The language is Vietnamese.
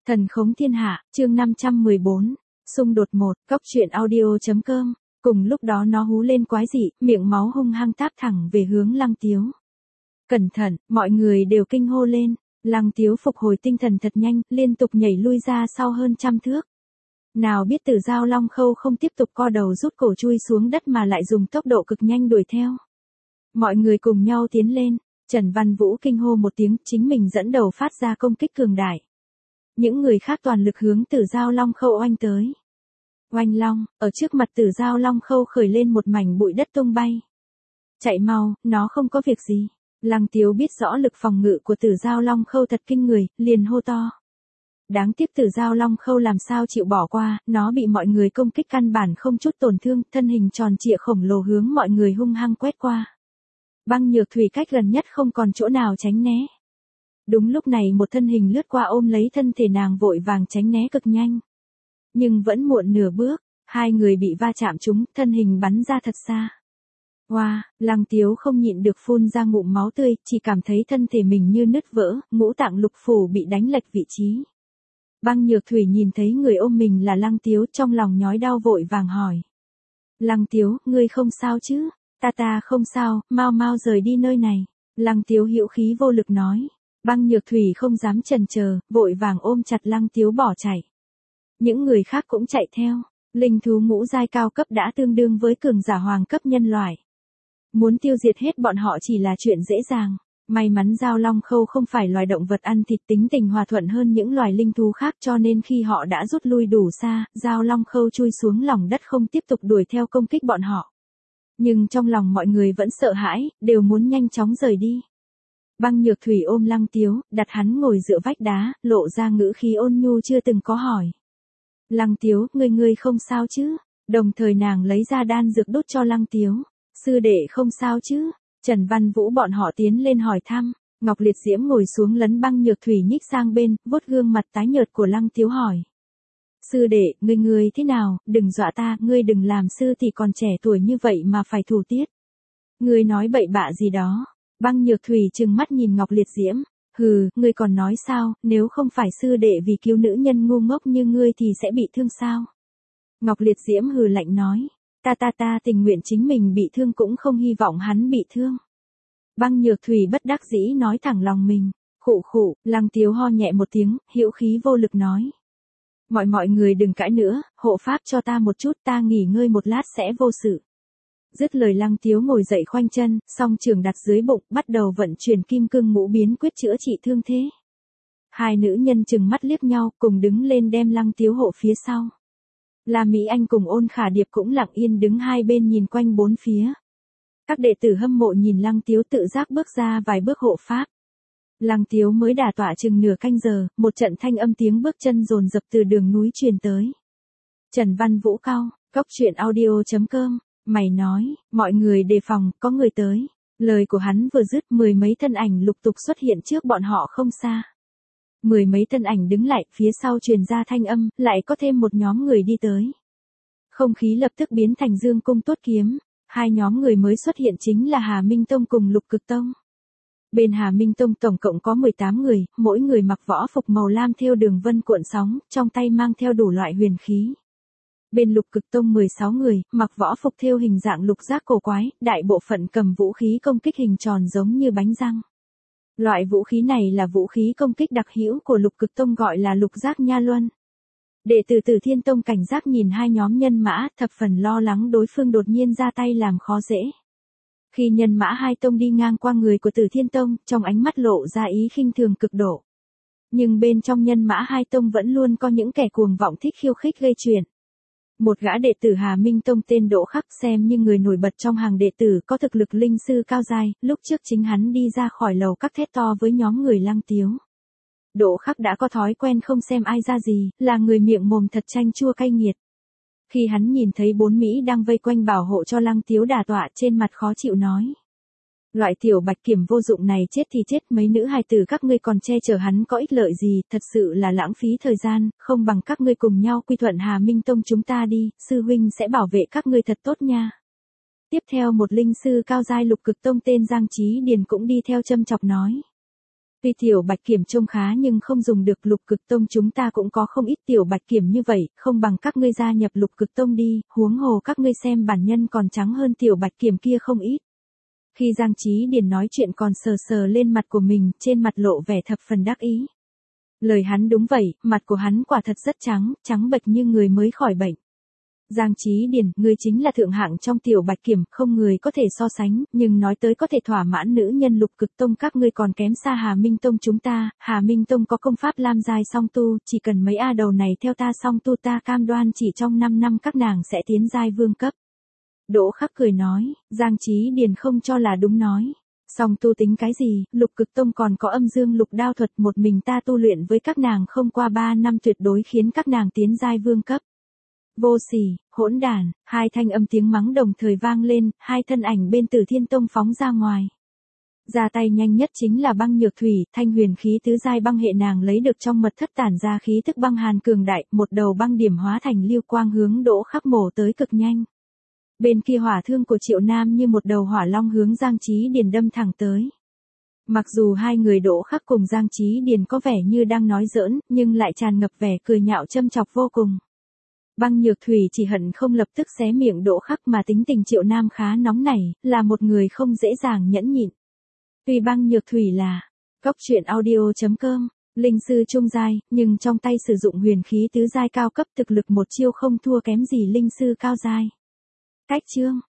Thần khống thiên hạ, chương 514, xung đột 1, cốc truyện audio.com. Cùng lúc đó nó hú lên quái dị, miệng máu hung hăng táp thẳng về hướng Lăng Tiếu. Cẩn thận, mọi người đều kinh hô lên. Lăng Tiếu phục hồi tinh thần thật nhanh, liên tục nhảy lui ra sau hơn 100 thước. Nào biết Tử Dao Long Khâu không tiếp tục co đầu rút cổ chui xuống đất mà lại dùng tốc độ cực nhanh đuổi theo. Mọi người cùng nhau tiến lên, Trần Văn Vũ kinh hô một tiếng, chính mình dẫn đầu phát ra công kích cường đại. Những người khác toàn lực hướng Tử Dao Long Khâu oanh tới. Oanh long, ở trước mặt Tử Dao Long Khâu khởi lên một mảnh bụi đất tung bay. Chạy mau, nó không có việc gì. Lăng Tiếu biết rõ lực phòng ngự của Tử Dao Long Khâu thật kinh người, liền hô to. Đáng tiếc Tử Dao Long Khâu làm sao chịu bỏ qua, nó bị mọi người công kích căn bản không chút tổn thương, thân hình tròn trịa khổng lồ hướng mọi người hung hăng quét qua. Băng Nhược Thủy cách gần nhất không còn chỗ nào tránh né. Đúng lúc này một thân hình lướt qua ôm lấy thân thể nàng vội vàng tránh né cực nhanh. Nhưng vẫn muộn nửa bước, hai người bị va chạm trúng, thân hình bắn ra thật xa. Wow, Lăng Tiếu không nhịn được phun ra ngụm máu tươi, chỉ cảm thấy thân thể mình như nứt vỡ, ngũ tạng lục phủ bị đánh lệch vị trí. Băng Nhược Thủy nhìn thấy người ôm mình là Lăng Tiếu, trong lòng nhói đau vội vàng hỏi. Lăng Tiếu, ngươi không sao chứ? Ta không sao, mau rời đi nơi này. Lăng Tiếu hữu khí vô lực nói. Băng Nhược Thủy không dám chần chờ, vội vàng ôm chặt Lăng Tiếu bỏ chạy. Những người khác cũng chạy theo. Linh thú ngũ giai cao cấp đã tương đương với cường giả hoàng cấp nhân loại. Muốn tiêu diệt hết bọn họ chỉ là chuyện dễ dàng. May mắn Dao Long Khâu không phải loài động vật ăn thịt, tính tình hòa thuận hơn những loài linh thú khác, cho nên khi họ đã rút lui đủ xa, Dao Long Khâu chui xuống lòng đất không tiếp tục đuổi theo công kích bọn họ. Nhưng trong lòng mọi người vẫn sợ hãi, đều muốn nhanh chóng rời đi. Băng Nhược Thủy ôm Lăng Tiếu, đặt hắn ngồi dựa vách đá, lộ ra ngữ khí ôn nhu chưa từng có hỏi. Lăng Tiếu, ngươi không sao chứ? Đồng thời nàng lấy ra đan dược đốt cho Lăng Tiếu. Sư đệ không sao chứ? Trần Văn Vũ bọn họ tiến lên hỏi thăm. Ngọc Liệt Diễm ngồi xuống lấn Băng Nhược Thủy nhích sang bên, vuốt gương mặt tái nhợt của Lăng Tiếu hỏi. Sư đệ, ngươi thế nào, đừng dọa ta, ngươi đừng làm sư thì còn trẻ tuổi như vậy mà phải thủ tiết. Ngươi nói bậy bạ gì đó. Băng Nhược Thủy trừng mắt nhìn Ngọc Liệt Diễm. Hừ, ngươi còn nói sao, nếu không phải sư đệ vì cứu nữ nhân ngu ngốc như ngươi thì sẽ bị thương sao? Ngọc Liệt Diễm hừ lạnh nói. Ta tình nguyện chính mình bị thương cũng không hy vọng hắn bị thương. Băng Nhược Thủy bất đắc dĩ nói thẳng lòng mình. Khụ, Lăng Tiếu ho nhẹ một tiếng, hữu khí vô lực nói. Mọi người đừng cãi nữa, hộ pháp cho ta một chút, ta nghỉ ngơi một lát sẽ vô sự. Dứt lời Lăng Tiếu ngồi dậy khoanh chân, song trường đặt dưới bụng, bắt đầu vận chuyển kim cương ngũ biến quyết chữa trị thương thế. Hai nữ nhân chừng mắt liếc nhau, cùng đứng lên đem Lăng Tiếu hộ phía sau. La Mỹ Anh cùng Ôn Khả Điệp cũng lặng yên đứng hai bên nhìn quanh bốn phía. Các đệ tử hâm mộ nhìn Lăng Tiếu tự giác bước ra vài bước hộ pháp. Lăng Tiếu mới đả tọa chừng nửa canh giờ, một trận thanh âm tiếng bước chân dồn dập từ đường núi truyền tới. Trần Văn Vũ cau, cốc truyện audio.com, mày nói, mọi người đề phòng, có người tới. Lời của hắn vừa dứt, mười mấy thân ảnh lục tục xuất hiện trước bọn họ không xa. Mười mấy thân ảnh đứng lại, phía sau truyền ra thanh âm, lại có thêm một nhóm người đi tới. Không khí lập tức biến thành Dương Cung Tuốt Kiếm, hai nhóm người mới xuất hiện chính là Hà Minh Tông cùng Lục Cực Tông. Bên Hà Minh Tông tổng cộng có 18 người, mỗi người mặc võ phục màu lam thêu đường vân cuộn sóng, trong tay mang theo đủ loại huyền khí. Bên Lục Cực Tông 16 người, mặc võ phục thêu hình dạng lục giác cổ quái, đại bộ phận cầm vũ khí công kích hình tròn giống như bánh răng. Loại vũ khí này là vũ khí công kích đặc hữu của Lục Cực Tông gọi là lục giác nha luân. Đệ tử Tử Thiên Tông cảnh giác nhìn hai nhóm nhân mã, thập phần lo lắng đối phương đột nhiên ra tay làm khó dễ. Khi nhân mã hai tông đi ngang qua người của Tử Thiên Tông, trong ánh mắt lộ ra ý khinh thường cực độ. Nhưng bên trong nhân mã hai tông vẫn luôn có những kẻ cuồng vọng thích khiêu khích gây chuyện. Một gã đệ tử Hà Minh Tông tên Đỗ Khắc xem như người nổi bật trong hàng đệ tử có thực lực linh sư cao giai, lúc trước chính hắn đi ra khỏi lầu các thét to với nhóm người Lăng Tiếu. Đỗ Khắc đã có thói quen không xem ai ra gì, là người miệng mồm thật chanh chua cay nghiệt. Khi hắn nhìn thấy bốn Mỹ đang vây quanh bảo hộ cho Lăng Tiếu đả tọa, trên mặt khó chịu nói. Loại tiểu bạch kiểm vô dụng này chết thì chết, mấy nữ hài tử các ngươi còn che chở hắn có ích lợi gì, thật sự là lãng phí thời gian, không bằng các ngươi cùng nhau quy thuận Hà Minh Tông chúng ta đi, sư huynh sẽ bảo vệ các ngươi thật tốt nha. Tiếp theo một linh sư cao giai Lục Cực Tông tên Giang Chí Điền cũng đi theo châm chọc nói. Tuy tiểu bạch kiểm trông khá nhưng không dùng được, Lục Cực Tông chúng ta cũng có không ít tiểu bạch kiểm như vậy, không bằng các ngươi gia nhập Lục Cực Tông đi, huống hồ các ngươi xem bản nhân còn trắng hơn tiểu bạch kiểm kia không ít. Khi Giang Chí Điền nói chuyện còn sờ sờ lên mặt của mình, trên mặt lộ vẻ thập phần đắc ý. Lời hắn đúng vậy, mặt của hắn quả thật rất trắng, trắng bệch như người mới khỏi bệnh. Giang Chí Điền, ngươi chính là thượng hạng trong tiểu bạch kiểm, không người có thể so sánh, nhưng nói tới có thể thỏa mãn nữ nhân Lục Cực Tông các ngươi còn kém xa Hà Minh Tông chúng ta, Hà Minh Tông có công pháp lam giai song tu, chỉ cần mấy a đầu này theo ta song tu ta cam đoan chỉ trong 5 năm các nàng sẽ tiến giai vương cấp. Đỗ Khắc cười nói, Giang Chí Điền không cho là đúng nói. Song tu tính cái gì, Lục Cực Tông còn có âm dương lục đao thuật, một mình ta tu luyện với các nàng không qua 3 năm tuyệt đối khiến các nàng tiến giai vương cấp. Vô sỉ, hỗn đản, hai thanh âm tiếng mắng đồng thời vang lên, hai thân ảnh bên Tử Thiên Tông phóng ra ngoài. Ra tay nhanh nhất chính là Băng Nhược Thủy, thanh huyền khí tứ giai băng hệ nàng lấy được trong mật thất tản ra khí tức băng hàn cường đại, một đầu băng điểm hóa thành lưu quang hướng Đỗ Khắc mổ tới cực nhanh. Bên kia hỏa thương của Triệu Nam như một đầu hỏa long hướng Giang Chí Điền đâm thẳng tới. Mặc dù hai người Đỗ Khắc cùng Giang Chí Điền có vẻ như đang nói giỡn, nhưng lại tràn ngập vẻ cười nhạo châm chọc vô cùng. Băng Nhược Thủy chỉ hận không lập tức xé miệng Đỗ Khắc, mà tính tình Triệu Nam khá nóng nảy, là một người không dễ dàng nhẫn nhịn. Tuy Băng Nhược Thủy là coctruyện.audio.com, linh sư trung giai, nhưng trong tay sử dụng huyền khí tứ giai cao cấp, thực lực một chiêu không thua kém gì linh sư cao giai. Cách chương